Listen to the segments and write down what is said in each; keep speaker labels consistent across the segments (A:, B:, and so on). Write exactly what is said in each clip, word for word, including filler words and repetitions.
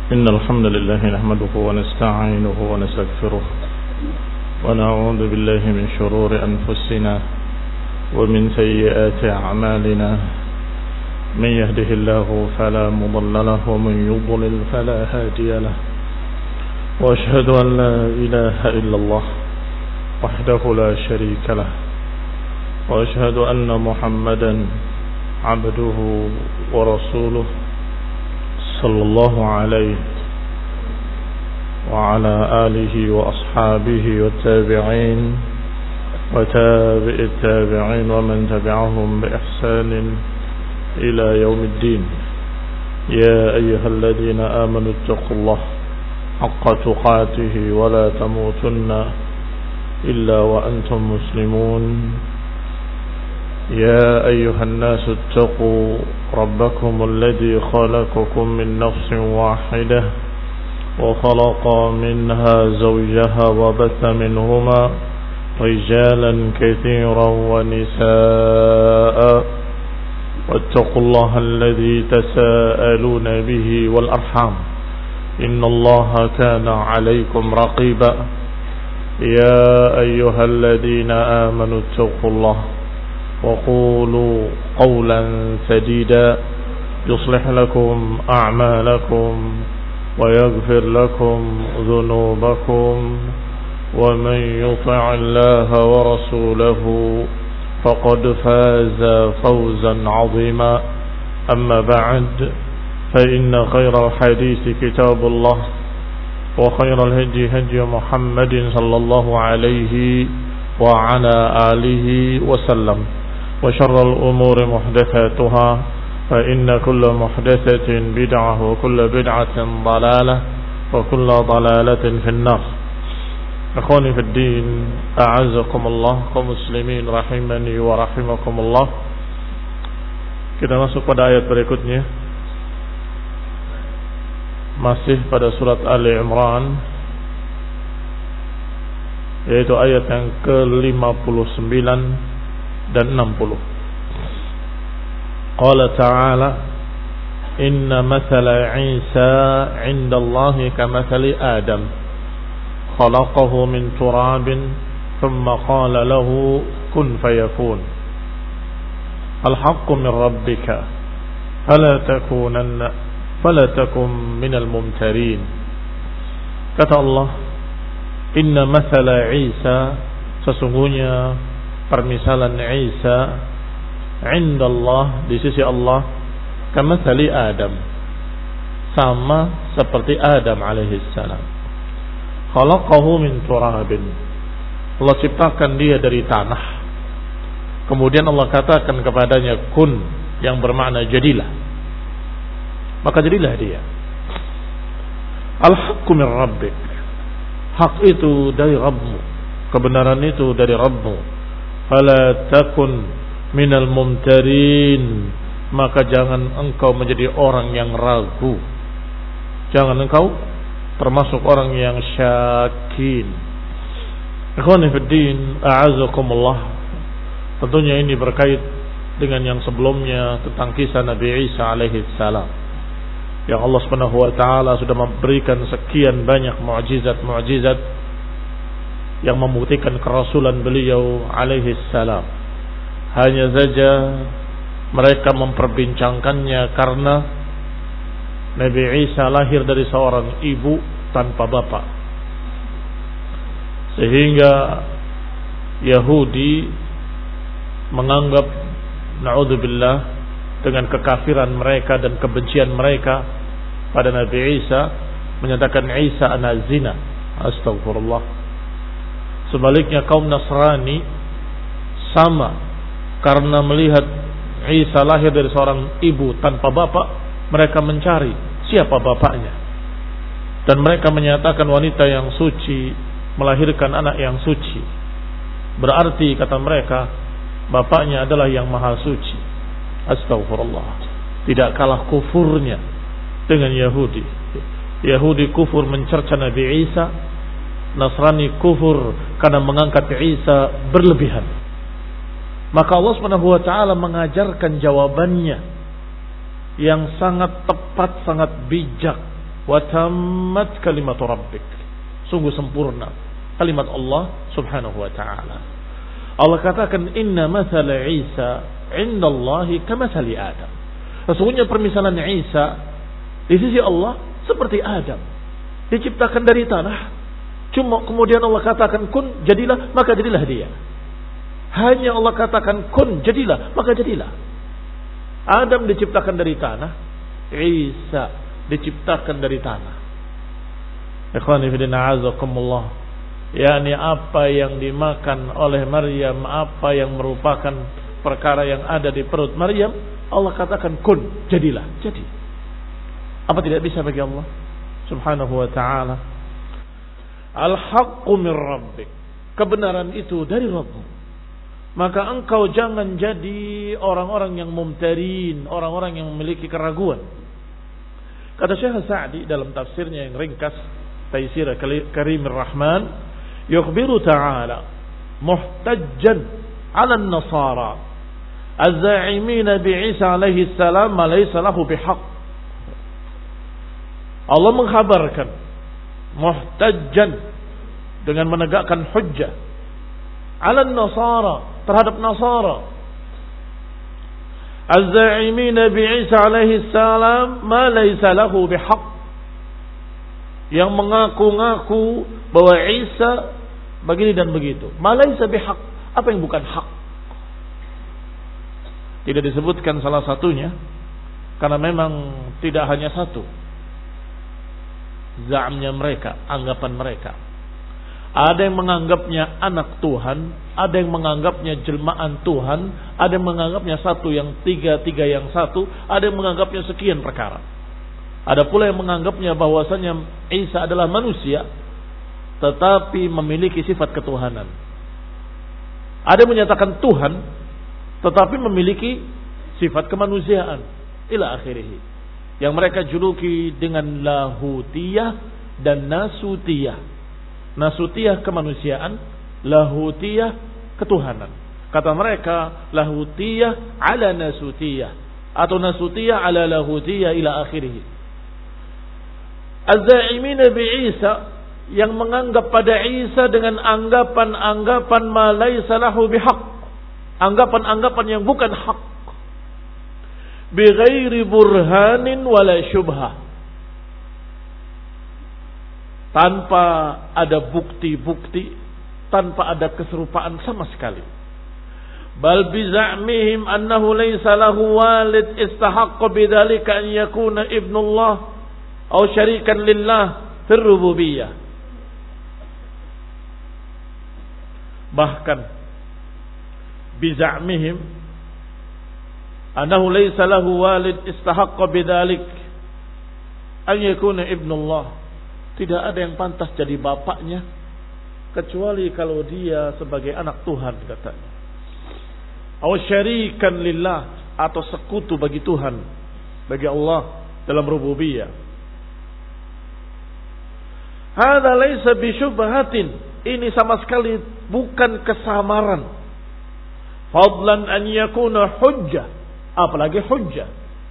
A: إن الحمد لله نحمده ونستعينه ونستغفره ونعوذ بالله من شرور أنفسنا ومن سيئات أعمالنا من يهده الله فلا مضل له ومن يضلل فلا هادي له وأشهد أن لا إله إلا الله وحده لا شريك له وأشهد أن محمدا عبده ورسوله صلى الله عليه وعلى آله وأصحابه والتابعين وتابع التابعين ومن تبعهم بإحسان إلى يوم الدين. يا أيها الذين آمنوا اتقوا الله حق تقاته ولا تموتن إلا وأنتم مسلمون. يا أيها الناس اتقوا ربكم الذي خلقكم من نفس واحدة وخلق منها زوجها وبث منهما رجالا كثيرا ونساء واتقوا الله الذي تساءلون به والأرحام إن الله كان عليكم رقيبا. يا أيها الذين آمنوا اتقوا الله وقولوا قولا سديدا يصلح لكم أعمالكم ويغفر لكم ذنوبكم ومن يطع الله ورسوله فقد فاز فوزا عظيما. أما بعد فإن خير الحديث كتاب الله وخير الهدي هدي محمد صلى الله عليه وعلى آله وسلم وشر الأمور محدثاتها فإن كل محدثة بدعة وكل بدعة ضلالة وكل ضلالة في النار. أخواني في الدين أعزكم الله كمسلمين رحمني ورحمكم الله. Kita masuk pada ayat berikutnya, masih pada surat Ali Imran, yaitu ayat yang ke lima puluh sembilan dan enam puluh. Qala ta'ala inna mathala Isa 'inda Allahi kamathali Adam khalaqahu min turabin thumma qala lahu kun fayakun al-haqqu min rabbika fala takunanna fala takum minal mumtarin. Kata Allah, inna mathala Isa, sesungguhnya permisalan Isa 'inda Allah, di sisi Allah, kamathali Adam, sama seperti Adam alaihi salam. Khalaqahu min turabin, Allah ciptakan dia dari tanah. Kemudian Allah katakan kepadanya kun, yang bermakna jadilah. Maka jadilah dia. Al-haqqu min rabbik, hak itu dari Rabbmu, kebenaran itu dari Rabbmu. Fala takun minal mumtarin, maka jangan engkau menjadi orang yang ragu, jangan engkau termasuk orang yang syakin. Ikhwani fid din, a'azakumullah. Tentunya ini berkait dengan yang sebelumnya tentang kisah Nabi Isa alaihi salam, yang Allah Subhanahu wa taala sudah memberikan sekian banyak mukjizat-mukjizat yang membuktikan kerasulan beliau alaihi salam. Hanya saja mereka memperbincangkannya karena Nabi Isa lahir dari seorang ibu tanpa bapak, sehingga Yahudi menganggap, na'udzubillah, dengan kekafiran mereka dan kebencian mereka pada Nabi Isa, menyatakan Isa anak zina. Astagfirullah. Sebaliknya kaum Nasrani sama, karena melihat Isa lahir dari seorang ibu tanpa bapak, mereka mencari siapa bapaknya, dan mereka menyatakan wanita yang suci melahirkan anak yang suci, berarti kata mereka bapaknya adalah yang maha suci. Astagfirullah. Tidak kalah kufurnya dengan Yahudi. Yahudi kufur mencerca Nabi Isa, Nasrani kufur karena mengangkat Isa berlebihan. Maka Allah Subhanahu wa taala mengajarkan jawabannya yang sangat tepat, sangat bijak wa tammat kalimatu rabbik. Sungguh sempurna kalimat Allah Subhanahu wa taala. Allah katakan inna mathala Isa 'indallahi kamathali Adam. Sesungguhnya permisalan Isa di sisi Allah seperti Adam, diciptakan dari tanah. Cuma kemudian Allah katakan kun, jadilah, maka jadilah dia. Hanya Allah katakan kun, jadilah, maka jadilah. Adam diciptakan dari tanah, Isa diciptakan dari tanah. Ikhwani fillah azakumullah. yakni apa yang dimakan oleh Maryam, apa yang merupakan perkara yang ada di perut Maryam, Allah katakan kun, jadilah, jadi. Apa tidak bisa bagi Allah Subhanahu wa ta'ala? Al-haqqu min rabbik, kebenaran itu dari Rabbmu. Maka engkau jangan jadi orang-orang yang mumtarin, orang-orang yang memiliki keraguan. Kata Syekh Sa'di dalam tafsirnya yang ringkas, Taisir Karimir Rahman, yukhbiru ta'ala muhtajjan 'ala an-nasara az-za'imina bi'Isa alaihi salam ma laysa lahu bihaq. Allah mengkhabarkan muhtajjan dengan menegakkan hujjah 'ala an-nasara, terhadap Nasara, az-za'imina bi'Isa alaihi salam ma laysa lahu bihaq, yang mengaku-ngaku bahwa Isa begini dan begitu. Ma laysa bihaq, apa yang bukan hak. Tidak disebutkan salah satunya karena memang tidak hanya satu za'amnya mereka, anggapan mereka. Ada yang menganggapnya anak Tuhan, ada yang menganggapnya jelmaan Tuhan, ada yang menganggapnya satu yang tiga, tiga yang satu, ada yang menganggapnya sekian perkara. Ada pula yang menganggapnya bahwasanya Isa adalah manusia tetapi memiliki sifat ketuhanan. Ada yang menyatakan Tuhan tetapi memiliki sifat kemanusiaan ila akhirih, yang mereka juluki dengan lahutiyah dan nasutiyah. Nasutiyah kemanusiaan, lahutiyah ketuhanan. Kata mereka lahutiyah ala nasutiyah atau nasutiyah ala lahutiyah ila akhirih. Az-za'imina bi'Isa, yang menganggap pada Isa dengan anggapan-anggapan ma laysa lahu bihaq, anggapan-anggapan yang bukan hak, bighairi burhanin wala syubhah, tanpa ada bukti-bukti, tanpa ada keserupaan sama sekali. Bal biza'mihim annahu laysa lahu walid istahaqqa bidzalika an yakuna ibnullah aw syarikan lillah fir rububiyyah. Bahkan biza'mihim annahu laysa lahu walid istahaqqa bidzalik an yakuna ibnullah, tidak ada yang pantas jadi bapaknya kecuali kalau dia sebagai anak Tuhan katanya. Aw syarikan lillah, atau sekutu bagi Tuhan, bagi Allah dalam rububiyah. Hadza laisa bisyubhatin, ini sama sekali bukan kesamaran. Fadlan an yakuna hujjah, apalagi hujjah.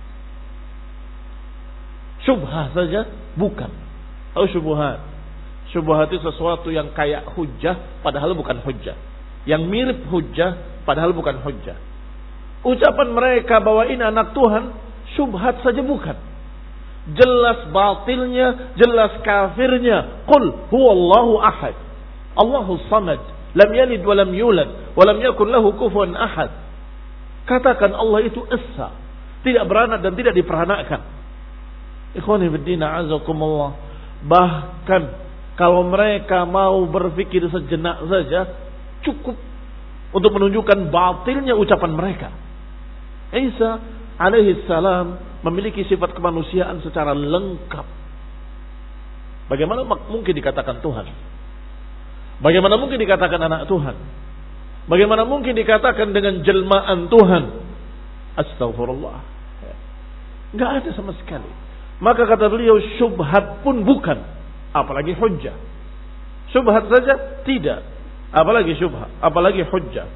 A: Syubhah saja bukan. Atau syubhat. Syubhat itu sesuatu yang kayak hujjah padahal bukan hujjah, yang mirip hujjah padahal bukan hujjah. Ucapan mereka bahwa ini anak Tuhan, syubhat saja bukan. Jelas batilnya, jelas kafirnya. Qul huwallahu ahad, Allahus samad, lam yalid wa lam yulad wa lam yakun lahu kufuwan ahad. Katakan Allah itu esa, tidak beranak dan tidak diperanakan. Ikhwani fiddin a'azakumullah. Bahkan kalau mereka mau berpikir sejenak saja cukup untuk menunjukkan batilnya ucapan mereka. Isa alaihi salam memiliki sifat kemanusiaan secara lengkap. Bagaimana mungkin dikatakan Tuhan? Bagaimana mungkin dikatakan anak Tuhan? Bagaimana mungkin dikatakan dengan jelmaan Tuhan? Astaghfirullah. Enggak ada sama sekali. Maka kata beliau, syubhat pun bukan, apalagi hujjah. Syubhat saja tidak, apalagi syubhat, apalagi hujjah.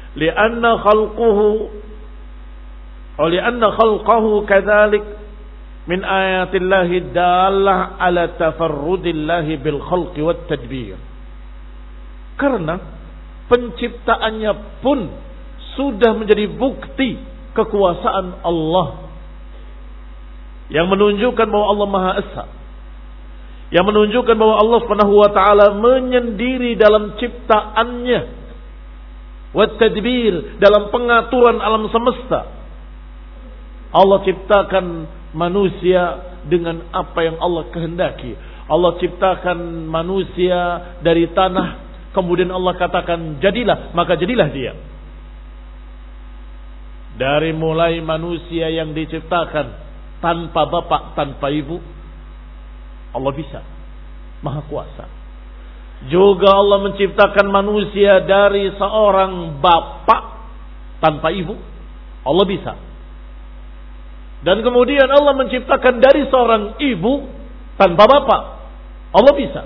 A: Lianna khalquhu, atau lianna khalqahu kadzalik min ayatillahi dallah ala tafarrudillahi bil khalqi wat tadbir. Karena penciptaannya pun sudah menjadi bukti kekuasaan Allah yang menunjukkan bahwa Allah Maha Esa, yang menunjukkan bahwa Allah Subhanahu wa taala menyendiri dalam ciptaannya, wat tadbir, dalam pengaturan alam semesta. Allah ciptakan manusia dengan apa yang Allah kehendaki. Allah ciptakan manusia dari tanah, kemudian Allah katakan jadilah, maka jadilah dia. Dari mulai manusia yang diciptakan tanpa bapak, tanpa ibu, Allah bisa, Maha Kuasa. Juga Allah menciptakan manusia dari seorang bapak tanpa ibu, Allah bisa. Dan kemudian Allah menciptakan dari seorang ibu tanpa bapak, Allah bisa.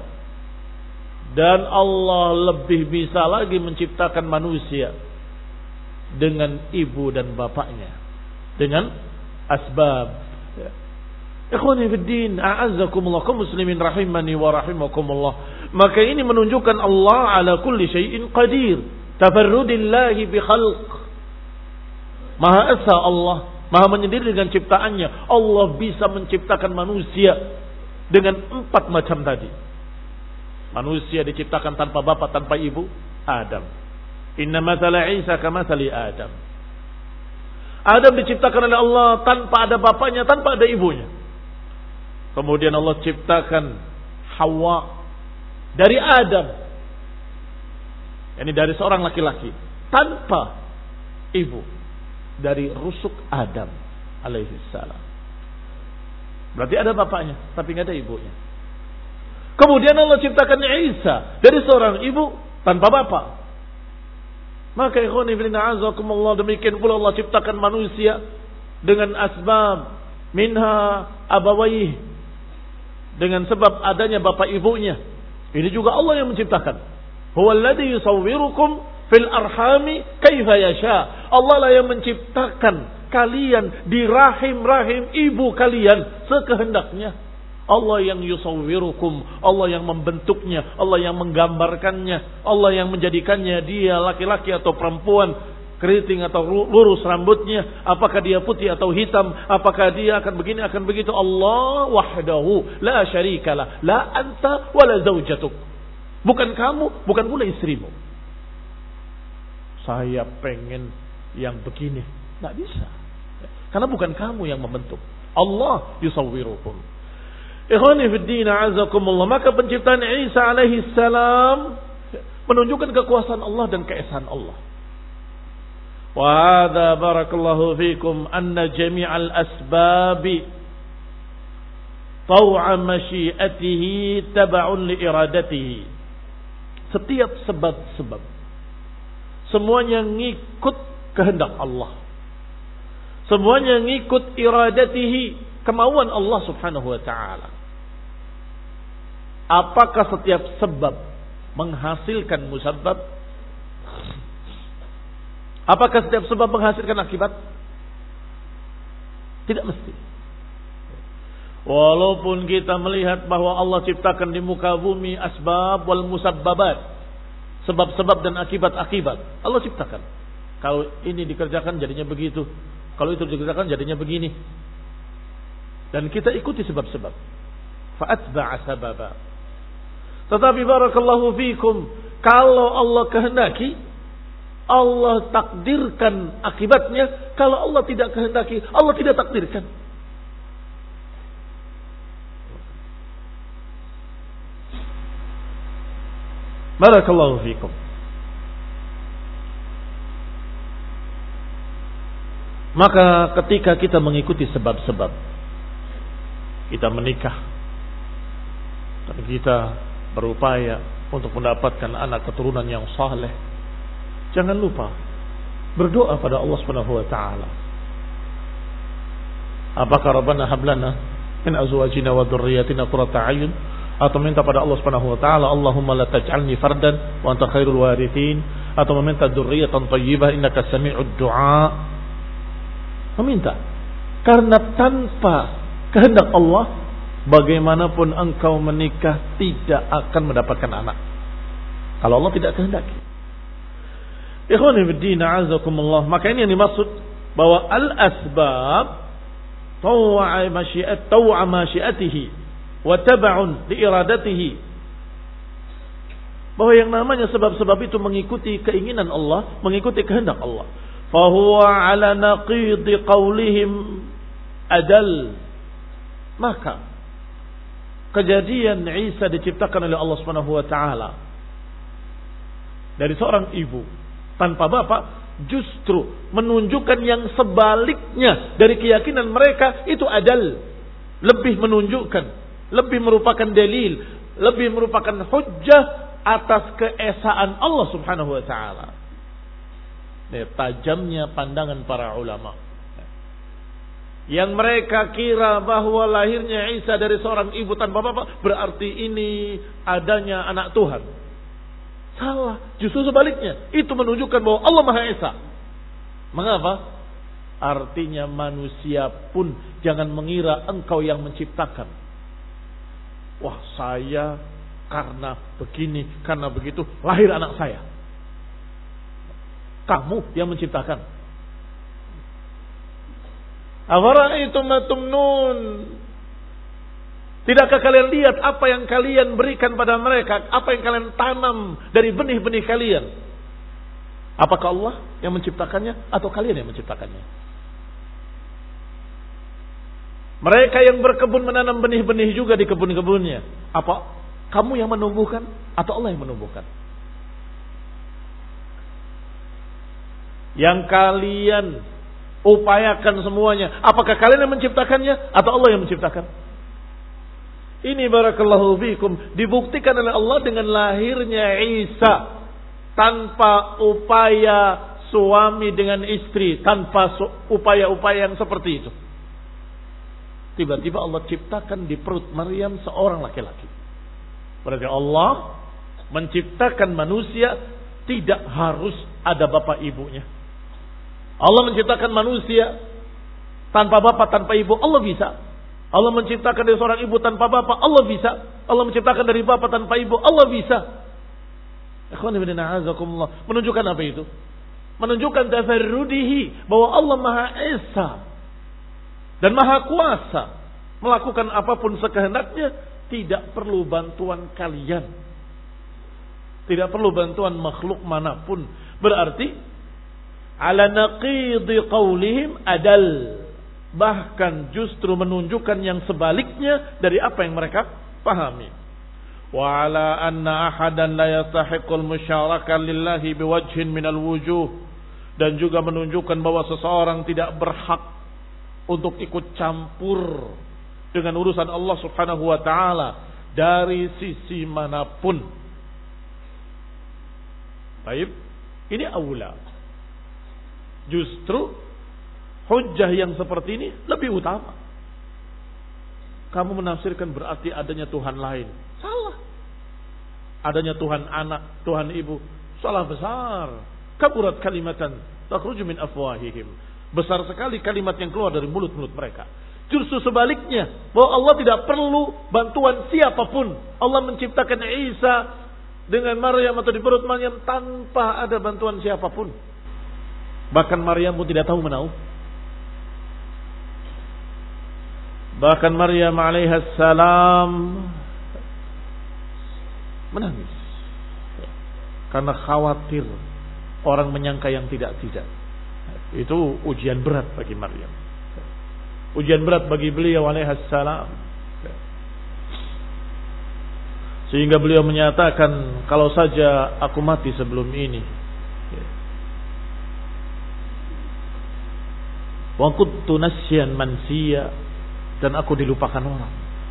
A: Dan Allah lebih bisa lagi menciptakan manusia dengan ibu dan bapaknya, dengan asbab. Ikhwani fid din, a'azzakumullah, kaum muslimin rahimani wa rahimakumullah. Maka ini menunjukkan Allah ala kulli syai'in qadir, tafarrudillahi bi khalq. Maha Esa Allah, Maha menyendiri dengan ciptaannya. Allah bisa menciptakan manusia dengan empat macam tadi. Manusia diciptakan tanpa bapak, tanpa ibu, Adam. Inna mathala Isa kamathali Adam. Adam diciptakan oleh Allah tanpa ada bapaknya, tanpa ada ibunya. Kemudian Allah ciptakan Hawa dari Adam. Ini dari seorang laki-laki tanpa ibu, dari rusuk Adam alaihi salam. Berarti ada bapaknya, tapi nggak ada ibunya. Kemudian Allah ciptakan Isa dari seorang ibu tanpa bapak. Maka ikhwani fillah azakumullah, demikian pula Allah ciptakan manusia dengan asbab, minha abawayh, dengan sebab adanya bapak ibunya. Ini juga Allah yang menciptakan. Huwallazi yusawwirukum fil arhami kaifa yasha. Allah lah yang menciptakan kalian di rahim-rahim ibu kalian sekehendaknya. Allah yang yusawwirukum, Allah yang membentuknya, Allah yang menggambarkannya, Allah yang menjadikannya dia laki-laki atau perempuan, keriting atau lurus rambutnya, apakah dia putih atau hitam, apakah dia akan begini akan begitu. Allah wahdahu la syarikalah, la anta wala zaujatuk. Bukan kamu, bukan pula istrimu. Saya pengen yang begini, enggak bisa. Karena bukan kamu yang membentuk. Allah yusawwirukum. Ikhwani fid din a'azakumullah. Maka penciptaan Isa alaihi salam menunjukkan kekuasaan Allah dan keesaan Allah. Wa hadza barakallahu fikum anna jami'al asbabi taw'a masyiatihi tab'un li iradatihi. Setiap sebab-sebab semuanya ngikut kehendak Allah. Semuanya ngikut iradatihi, kemauan Allah subhanahu wa ta'ala. Apakah setiap sebab menghasilkan musabbab? Apakah setiap sebab menghasilkan akibat? Tidak mesti. Walaupun kita melihat bahwa Allah ciptakan di muka bumi asbab wal musabbabat, sebab-sebab dan akibat-akibat, Allah ciptakan. Kalau ini dikerjakan jadinya begitu, kalau itu dikerjakan jadinya begini. Dan kita ikuti sebab-sebab. Fa'atba'a sababa. Tetapi barakallahu fikum, kalau Allah kehendaki, Allah takdirkan akibatnya. Kalau Allah tidak kehendaki, Allah tidak takdirkan. Barakallahu fikum. Maka ketika kita mengikuti sebab-sebab, kita menikah dan kita berupaya untuk mendapatkan anak keturunan yang saleh, jangan lupa berdoa pada Allah Subhanahu wa taala. Apakah Rabbana hab lana min azwajina wa dhurriyyatina qurrata a'yun, atau minta pada Allah Subhanahu wa taala Allahumma la taj'alni fardan wa anta khairul warithin, atau meminta dzurriyyatan thayyibah innaka sami'ud du'a. Meminta karena tanpa kehendak Allah, bagaimanapun engkau menikah tidak akan mendapatkan anak kalau Allah tidak kehendaki. Ikhwani fiddin, a'azakumullah. Maka ini yang dimaksud bahwa al-asbab taw'a masyiat taw'a masyiatihi wa tab'un li iradatihi. Bahwa yang namanya sebab-sebab itu mengikuti keinginan Allah, mengikuti kehendak Allah. Fa huwa 'ala naqidi qaulihim adal. Maka kejadian Isa diciptakan oleh Allah Subhanahu wa taala dari seorang ibu tanpa bapak justru menunjukkan yang sebaliknya dari keyakinan mereka, itu adal, lebih menunjukkan, lebih merupakan dalil, lebih merupakan hujjah atas keesaan Allah Subhanahu wa taala. Tajamnya pandangan para ulama yang mereka kira bahwa lahirnya Isa dari seorang ibu tanpa bapak berarti ini adanya anak Tuhan. Salah, justru sebaliknya. Itu menunjukkan bahwa Allah Maha Esa. Mengapa? Artinya manusia pun jangan mengira engkau yang menciptakan. Wah, saya karena begini, karena begitu lahir anak saya. Kamu yang menciptakan. Afara'aitum ma tumnun. Tidakkah kalian lihat apa yang kalian berikan pada mereka, apa yang kalian tanam dari benih-benih kalian? Apakah Allah yang menciptakannya atau kalian yang menciptakannya? Mereka yang berkebun menanam benih-benih juga di kebun-kebunnya. Apa kamu yang menumbuhkan atau Allah yang menumbuhkan? Yang kalian upayakan semuanya, apakah kalian yang menciptakannya atau Allah yang menciptakan? Ini barakallahu fikum dibuktikan oleh Allah dengan lahirnya Isa tanpa upaya suami dengan istri, tanpa upaya-upaya yang seperti itu. Tiba-tiba Allah ciptakan di perut Maryam seorang laki-laki. Berarti Allah menciptakan manusia tidak harus ada bapak ibunya. Allah menciptakan manusia tanpa bapak, tanpa ibu, Allah bisa. Allah menciptakan dari seorang ibu tanpa bapak, Allah bisa. Allah menciptakan dari bapak tanpa ibu, Allah bisa. Ikhwan ibn a'azakumullah. Menunjukkan apa itu? Menunjukkan tafarrudihi, bahwa Allah Maha Esa dan Maha Kuasa melakukan apapun sekehendaknya, tidak perlu bantuan kalian, tidak perlu bantuan makhluk manapun. Berarti ala naqidi qaulihim adal, bahkan justru menunjukkan yang sebaliknya dari apa yang mereka pahami. Wa ala anna ahadan la yastahiqul musyarakah lillahi biwajhin minal wujuh, dan juga menunjukkan bahwa seseorang tidak berhak untuk ikut campur dengan urusan Allah Subhanahu wa taala dari sisi manapun. Baik, ini aula. Justru hujjah yang seperti ini lebih utama. Kamu menafsirkan berarti adanya Tuhan lain. Salah. Adanya Tuhan anak, Tuhan ibu. Salah besar. Kaburat kalimatan takhruju min afwahihim. Besar sekali kalimat yang keluar dari mulut-mulut mereka. Justru sebaliknya, bahwa Allah tidak perlu bantuan siapapun. Allah menciptakan Isa dengan Maryam atau di perut Maryam tanpa ada bantuan siapapun. Bahkan Maryam pun tidak tahu menahu. Bahkan Maryam alaihi salam menangis karena khawatir orang menyangka yang tidak-tidak. Itu ujian berat bagi Maryam. Ujian berat bagi beliau alaihi salam. Sehingga beliau menyatakan, kalau saja aku mati sebelum ini, wa kuntu nasyan mansiya, dan aku dilupakan orang.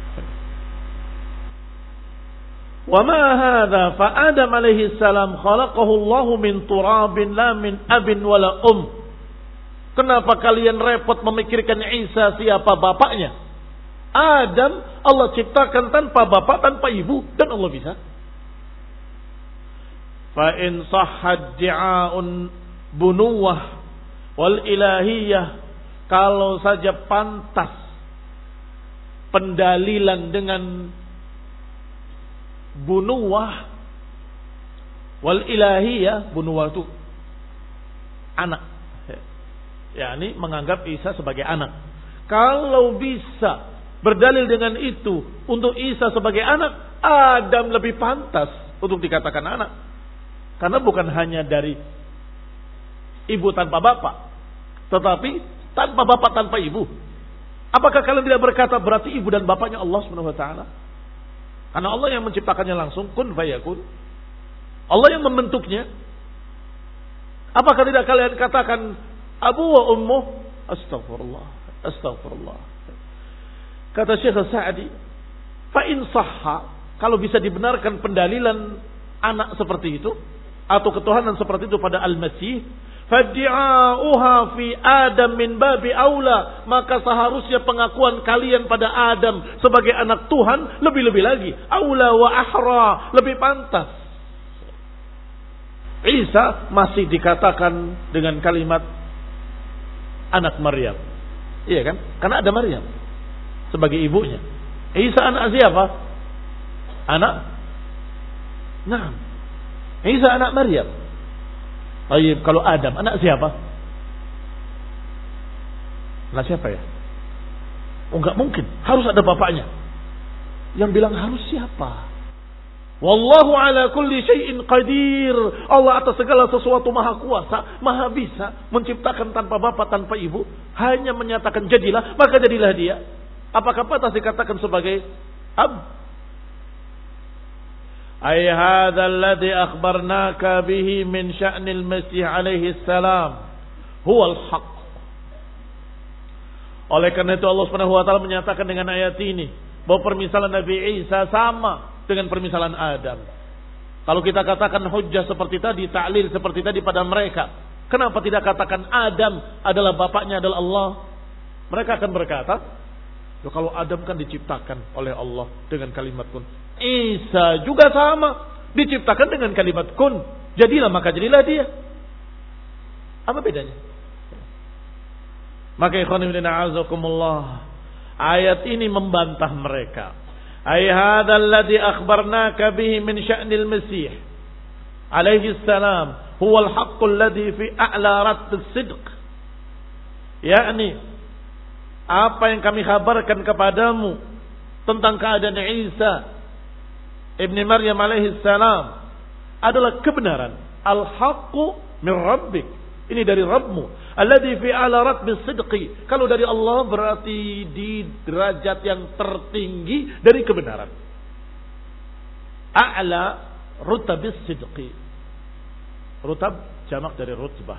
A: Wa ma hadza fa Adam alaihi salam khalaqahu Allah min turabin la min abin wala um. Kenapa kalian repot memikirkan Isa siapa bapaknya? Adam Allah ciptakan tanpa bapak, tanpa ibu, dan Allah bisa. Fa in sahhad di'aun bunuwah wal ilahiyah, kalau saja pantas pendalilan dengan bunuwah wal ilahiyah. Bunuwah itu anak, yakni menganggap Isa sebagai anak. Kalau bisa berdalil dengan itu untuk Isa sebagai anak, Adam lebih pantas untuk dikatakan anak. Karena bukan hanya dari ibu tanpa bapak, tetapi tanpa bapak tanpa ibu. Apakah kalian tidak berkata berarti ibu dan bapaknya Allah Subhanahu wa taala? Karena Allah yang menciptakannya langsung, kun fayakun. Allah yang membentuknya. Apakah tidak kalian katakan abu wa ummu? Astagfirullah, astagfirullah. Kata Syekh Sa'di, fa in sahha, kalau bisa dibenarkan pendalilan anak seperti itu atau ketuhanan seperti itu pada Al-Masih, fad'i'uha fi Adam min babi aula, maka seharusnya pengakuan kalian pada Adam sebagai anak Tuhan lebih-lebih lagi, aula wa ahra, lebih pantas. Isa masih dikatakan dengan kalimat anak Maryam. Iya kan? Karena ada Maryam sebagai ibunya. Isa anak siapa? Anak Nah, Isa anak Maryam. Baik, kalau Adam anak siapa? Anak siapa ya? Oh, enggak mungkin, harus ada bapaknya. Yang bilang harus siapa? Wallahu ala kulli syai'in qadir. Allah atas segala sesuatu maha kuasa, maha bisa menciptakan tanpa bapak, tanpa ibu. Hanya menyatakan jadilah, maka jadilah dia. Apakah pantas dikatakan sebagai ab? Ay hadza alladhi akhbarnaka bihi min sya'nil Masih alaihi salam huwal haqq. Oleh karena itu Allah Subhanahu wa taala menyatakan dengan ayat ini bahwa permisalan Nabi Isa sama dengan permisalan Adam. Kalau kita katakan hujjah seperti tadi, ta'lil seperti tadi pada mereka, kenapa tidak katakan Adam adalah bapaknya adalah Allah? Mereka akan berkata, kalau Adam kan diciptakan oleh Allah dengan kalimat kun. Isa juga sama, diciptakan dengan kalimat kun. Jadilah, maka jadilah dia. Apa bedanya? Maka ikhwan fillah a'azakumullah, ayat ini membantah mereka. Ay hadzal ladzi akhbarnaka bihi min sya'nil Masih alaihi salam huwal haqqul ladzi fi a'la rattis sidq. Yakni apa yang kami kabarkan kepadamu tentang keadaan Isa ibni Maryam alaihi salam adalah kebenaran. Al-haqqu min rabbik, ini dari Rabbmu. Alladzi fi ala ratbis sidqi, kalau dari Allah berarti di derajat yang tertinggi dari kebenaran. A'la rutabis sidqi, rutab jamak dari rutbah,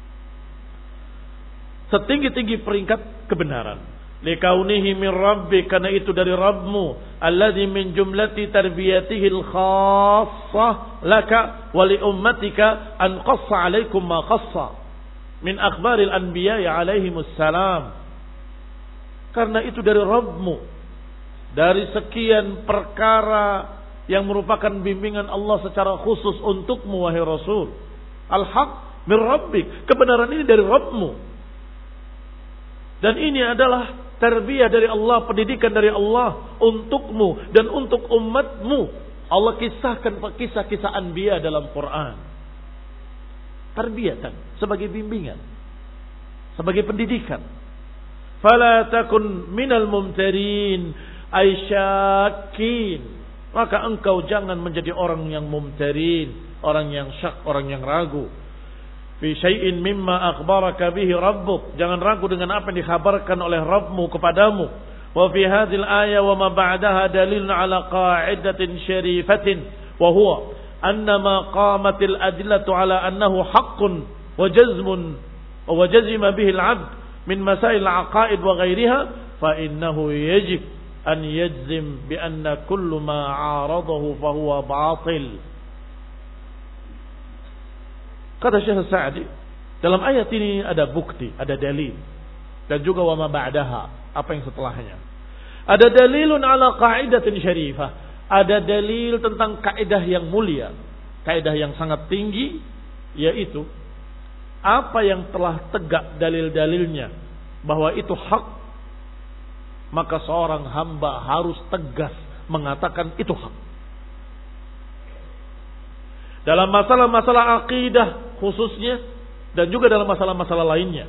A: setinggi-tinggi peringkat kebenaran. Likaunihi min rabbi, karena itu dari Rabbmu. Alladzi min jumlati tarbiyatihi al-khassah laka wa li ummatika an qassa alaikum ma qassa min akhbaril anbiya alaihimus salam. Karena itu dari Rabbmu, dari sekian perkara yang merupakan bimbingan Allah secara khusus untukmu wahai Rasul. Al-haq min rabbik, kebenaran ini dari Rabbmu. Dan ini adalah tarbiyah dari Allah, pendidikan dari Allah untukmu dan untuk umatmu. Allah kisahkan kisah-kisah anbiya dalam Quran. Tarbiyatan, sebagai bimbingan, sebagai pendidikan. Fala takun minal mumtarin ay syakin, maka engkau jangan menjadi orang yang mumtarin, orang yang syak, orang yang ragu. Fi syai'in mimma akhbaraka bihi rabbuk, jangan ragu dengan apa yang dikhabarkan oleh Rabbmu kepadamu. Wa fi hadhil ayah wa ma ba'daha dalilun ala qa'idatin syarifatin wa huwa anna ma qamatil adillatu ala annahu haqqun wa jazmun wa jazima bihi al-'abd min masail al-'aqaid wa ghayriha fa innahu yajib an yajzim bi anna kullu ma 'aradahu fa huwa batil. Kata Syekh Sa'di, dalam ayat ini ada bukti, ada dalil, dan juga wa ma ba'daha, apa yang setelahnya. Ada dalilun ala qa'idatin syarifah, ada dalil tentang kaidah yang mulia, kaidah yang sangat tinggi, yaitu apa yang telah tegak dalil-dalilnya bahwa itu hak, maka seorang hamba harus tegas mengatakan itu hak. Dalam masalah-masalah akidah khususnya dan juga dalam masalah-masalah lainnya.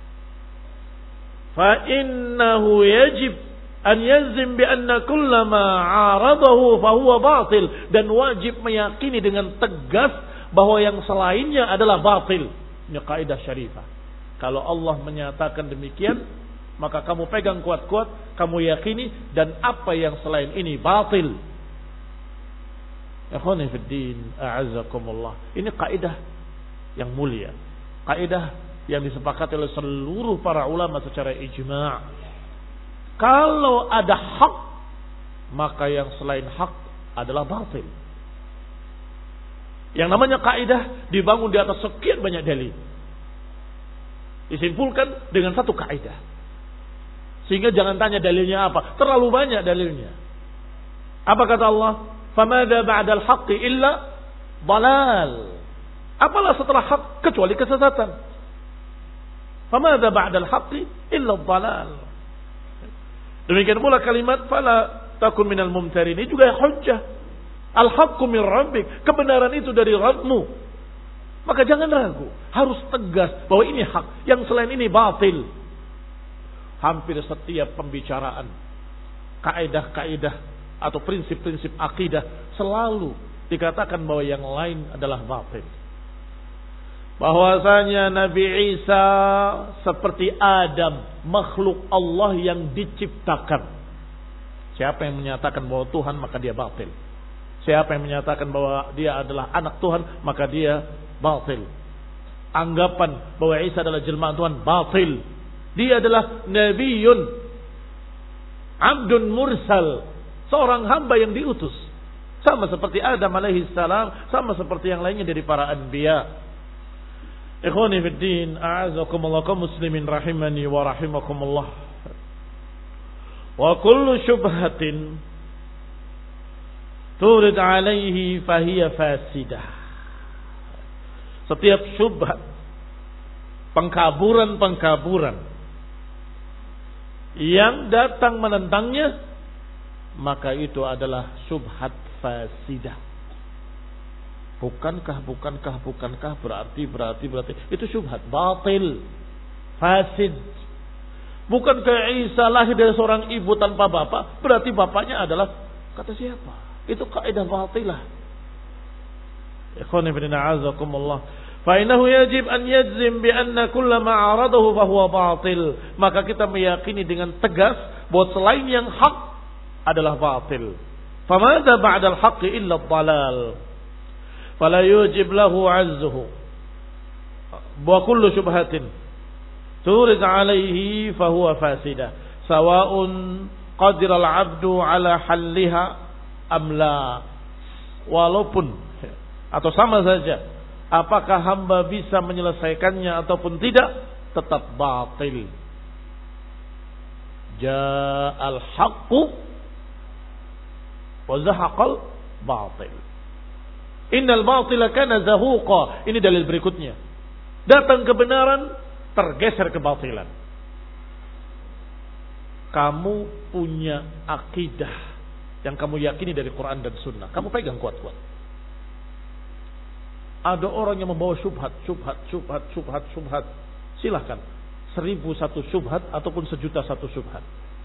A: Fa innahu yajib an yazim bi anna kullama 'aradahu fa huwa batil, dan wajib meyakini dengan tegas bahwa yang selainnya adalah batil. Ini kaidah syarifah. Kalau Allah menyatakan demikian, maka kamu pegang kuat-kuat, kamu yakini, dan apa yang selain ini batil. Ikhwani fid din, a'azzakumullah. Ini kaidah yang mulia. Kaidah yang disepakati oleh seluruh para ulama secara ijma'. Kalau ada hak, maka yang selain hak adalah batil. Yang namanya kaidah dibangun di atas sekian banyak dalil. Disimpulkan dengan satu kaidah. Sehingga jangan tanya dalilnya apa, terlalu banyak dalilnya. Apa kata Allah? Famadza ba'dal haqqi illa dhalal. Apalah setelah hak kecuali kesesatan. Famadza ba'dal haqqi illa dhalal. Demikian pula kalimat fala takun minal mumtarin, ini juga hujjah. Al-haqqu min rabbik, kebenaran itu dari Rabbmu. Maka jangan ragu, harus tegas bahwa ini hak, yang selain ini batil. Hampir setiap pembicaraan kaidah-kaidah atau prinsip-prinsip akidah selalu dikatakan bahwa yang lain adalah batil. Bahwasanya Nabi Isa seperti Adam, makhluk Allah yang diciptakan. Siapa yang menyatakan bahwa Tuhan, maka dia batil. Siapa yang menyatakan bahwa dia adalah anak Tuhan, maka dia batil. Anggapan bahwa Isa adalah jelmaan Tuhan, batil. Dia adalah nabiyun, abdun mursal, seorang hamba yang diutus. Sama seperti Adam alaihi salam, sama seperti yang lainnya dari para anbiya. Ikhwani fid din, a'azakumullah kaum muslimin rahimani wa rahimakumullah. Wa kullu syubhatin turid alaihi fahiya fasidah. Setiap syubhat, pengkaburan-pengkaburan yang datang menentangnya, maka itu adalah syubhat fasidah. Bukankah, bukankah, bukankah, berarti, berarti, berarti. Itu syubhat, batil, fasid. Bukankah Isa lahir dari seorang ibu tanpa bapak, berarti bapaknya adalah, kata siapa? Itu kaidah batilah. Ikhwani fillah, a'azakumullah. Fa innahu yajib an yajzim bi anna kullama 'aradahu fa huwa batil. Maka kita meyakini dengan tegas bahwa selain yang hak adalah batil. Famadza ba'dal haqqi illa dhalal. Fala yujib lahu 'azzuhu. Wa kullu syubhatin turid 'alaihi fa huwa fasidah. Sawa'un qadira al-'abdu 'ala halliha am la. Walaupun atau sama saja, apakah hamba bisa menyelesaikannya ataupun tidak, tetap batil. Ja'al haqqu wa zahaqal batil. Innal batila kana zahuqa. Ini dalil berikutnya. Datang kebenaran, tergeser kebatilan. Kamu punya akidah yang kamu yakini dari Quran dan Sunnah, kamu pegang kuat-kuat. Ada orang yang membawa syubhat, syubhat, syubhat, syubhat, syubhat. Silahkan. Seribu satu syubhat ataupun sejuta satu syubhat.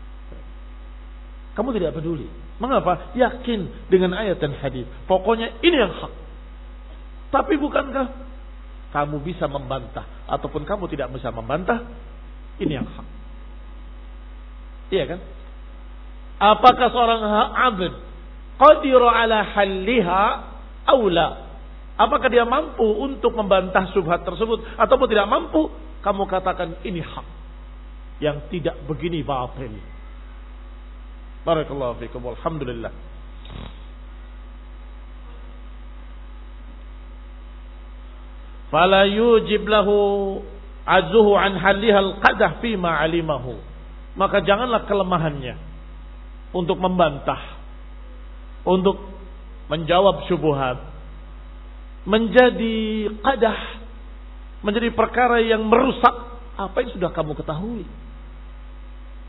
A: Kamu tidak peduli. Mengapa? Yakin dengan ayat dan hadis. Pokoknya ini yang hak. Tapi bukankah kamu bisa membantah ataupun kamu tidak bisa membantah? Ini yang hak. Iya kan? Apakah seorang abd qadiru ala halliha aula? Apakah dia mampu untuk membantah syubhat tersebut ataupun tidak mampu? Kamu katakan ini hak. Yang tidak begini batil. Barakallahu fikum. Alhamdulillah. Fala yujib lahu azzuhu an halliha al-qadah fima alimahu. Maka janganlah kelemahannya untuk membantah, untuk menjawab syubhat, menjadi qadah, menjadi perkara yang merusak apa yang sudah kamu ketahui.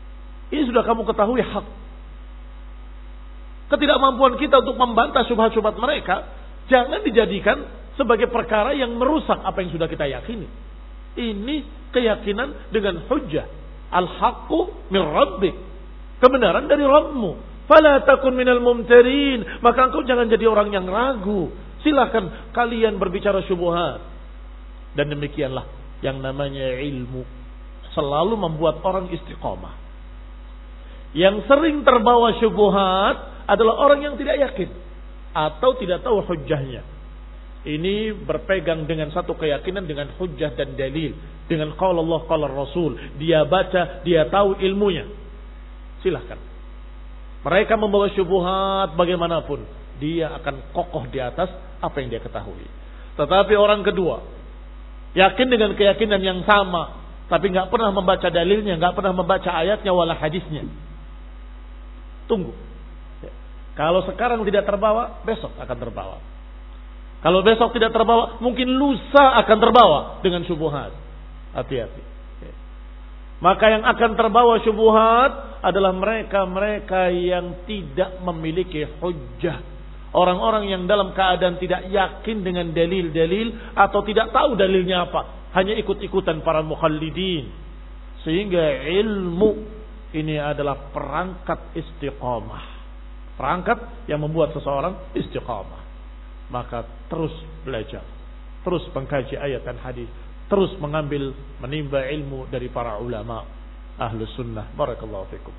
A: Ini sudah kamu ketahui hak. Ketidakmampuan kita untuk membantah syubhat-syubhat mereka jangan dijadikan sebagai perkara yang merusak apa yang sudah kita yakini. Ini keyakinan dengan hujjah. Al-haqqu min rabbik. Kebenaran dari Rabbmu. Fala takun minal mumtarin. Maka engkau jangan jadi orang yang ragu. Silakan kalian berbicara syubhat. Dan demikianlah yang namanya ilmu selalu membuat orang istiqamah. Yang sering terbawa syubhat adalah orang yang tidak yakin atau tidak tahu hujjahnya. Ini berpegang dengan satu keyakinan dengan hujjah dan dalil, dengan qaul Allah qaul Rasul. Dia baca, dia tahu ilmunya. Silahkan. Mereka membawa syubhat bagaimanapun, dia akan kokoh di atas apa yang dia ketahui. Tetapi orang kedua, yakin dengan keyakinan yang sama, tapi nggak pernah membaca dalilnya, nggak pernah membaca ayatnya wala hadisnya. Tunggu. Kalau sekarang tidak terbawa, besok akan terbawa. Kalau besok tidak terbawa, mungkin lusa akan terbawa dengan syubhat. Hati-hati. Maka yang akan terbawa syubhat adalah mereka-mereka yang tidak memiliki hujjah. Orang-orang yang dalam keadaan tidak yakin dengan dalil-dalil atau tidak tahu dalilnya apa. Hanya ikut-ikutan para mukhallidin. Sehingga ilmu ini adalah perangkat istiqamah. Perangkat yang membuat seseorang istiqamah. Maka terus belajar, terus mengkaji ayat dan hadis, terus mengambil, menimba ilmu dari para ulama ahlus sunnah. Barakallahu fikum.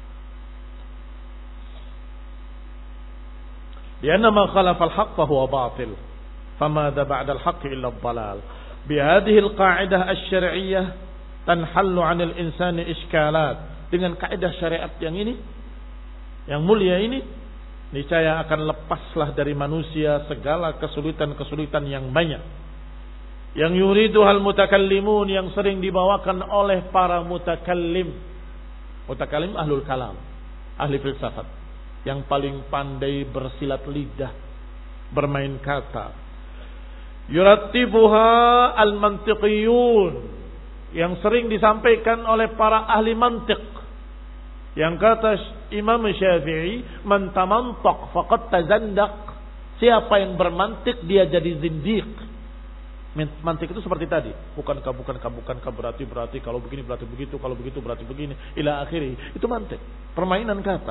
A: Lianna ma khalafa al-haqq fa huwa batil, famada ba'da al-haqq illa ad-dhalal. Bihadhihi al-qa'idah asy-syar'iyyah tanhallu 'anil insani iskalat. Dengan kaidah syariat yang ini, yang mulia ini, niscaya akan lepaslah dari manusia segala kesulitan-kesulitan yang banyak. Yang yuriduhal mutakallimun, yang sering dibawakan oleh para mutakallim. Mutakallim ahlul kalam, ahli filsafat, yang paling pandai bersilat lidah, bermain kata. Yurattibuha al-mantiqiyun, yang sering disampaikan oleh para ahli mantiq. Yang kata Imam Syafi'i, man tamantaq faqad tazandaq. Siapa yang bermantik dia jadi zindiq. Mantik itu seperti tadi, bukankah bukankah bukankah berarti berarti kalau begini berarti begitu, kalau begitu berarti begini, ila akhiri. Itu mantik, permainan kata.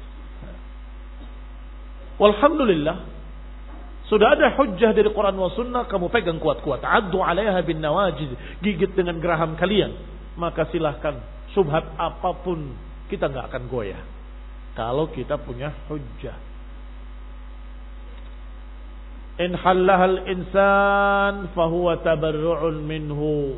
A: Walhamdulillah, sudah ada hujjah dari Quran wa sunnah, kamu pegang kuat-kuat. Addu 'alaiha bin nawajiz, gigit dengan geraham kalian. Maka silahkan subhat apapun, kita nggak akan goyah kalau kita punya hujjah. In halahal insan fahuwa tabarru'un minhu.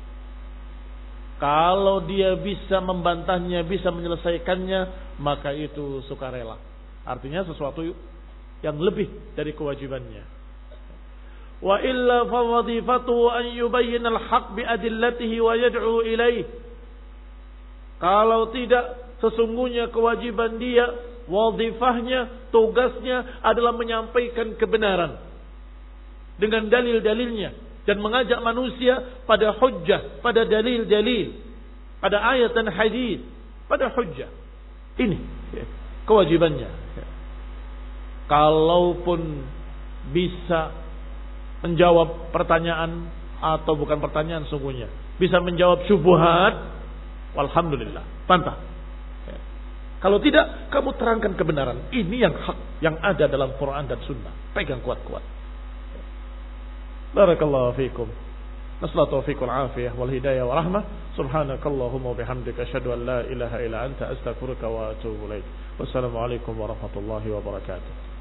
A: Kalau dia bisa membantahnya, bisa menyelesaikannya, maka itu sukarela. Artinya sesuatu yang lebih dari kewajibannya. Wa illa fa wadhifatuhu an yubayyin al-haq bi adillatihi wa yad'u ilaih. Kalau tidak, sesungguhnya kewajiban dia, wadhifahnya, tugasnya adalah menyampaikan kebenaran dengan dalil-dalilnya dan mengajak manusia pada hujjah, pada dalil-dalil, pada ayat dan hadis, pada hujjah. Ini kewajibannya. Kalaupun bisa menjawab pertanyaan atau bukan pertanyaan sungguhnya, bisa menjawab syubhat, walhamdulillah, bantah. Kalau tidak, kamu terangkan kebenaran. Ini yang hak, yang ada dalam Quran dan Sunnah. Pegang kuat-kuat. Barakallahu fiikum. Nasallahu taufiq wal afiyah wal hidayah wa rahmah. Subhanakallahumma wa bihamdika asyhadu an la ilaha illa anta astaghfiruka wa atubu ilaik. Wassalamualaikum warahmatullahi wabarakatuh.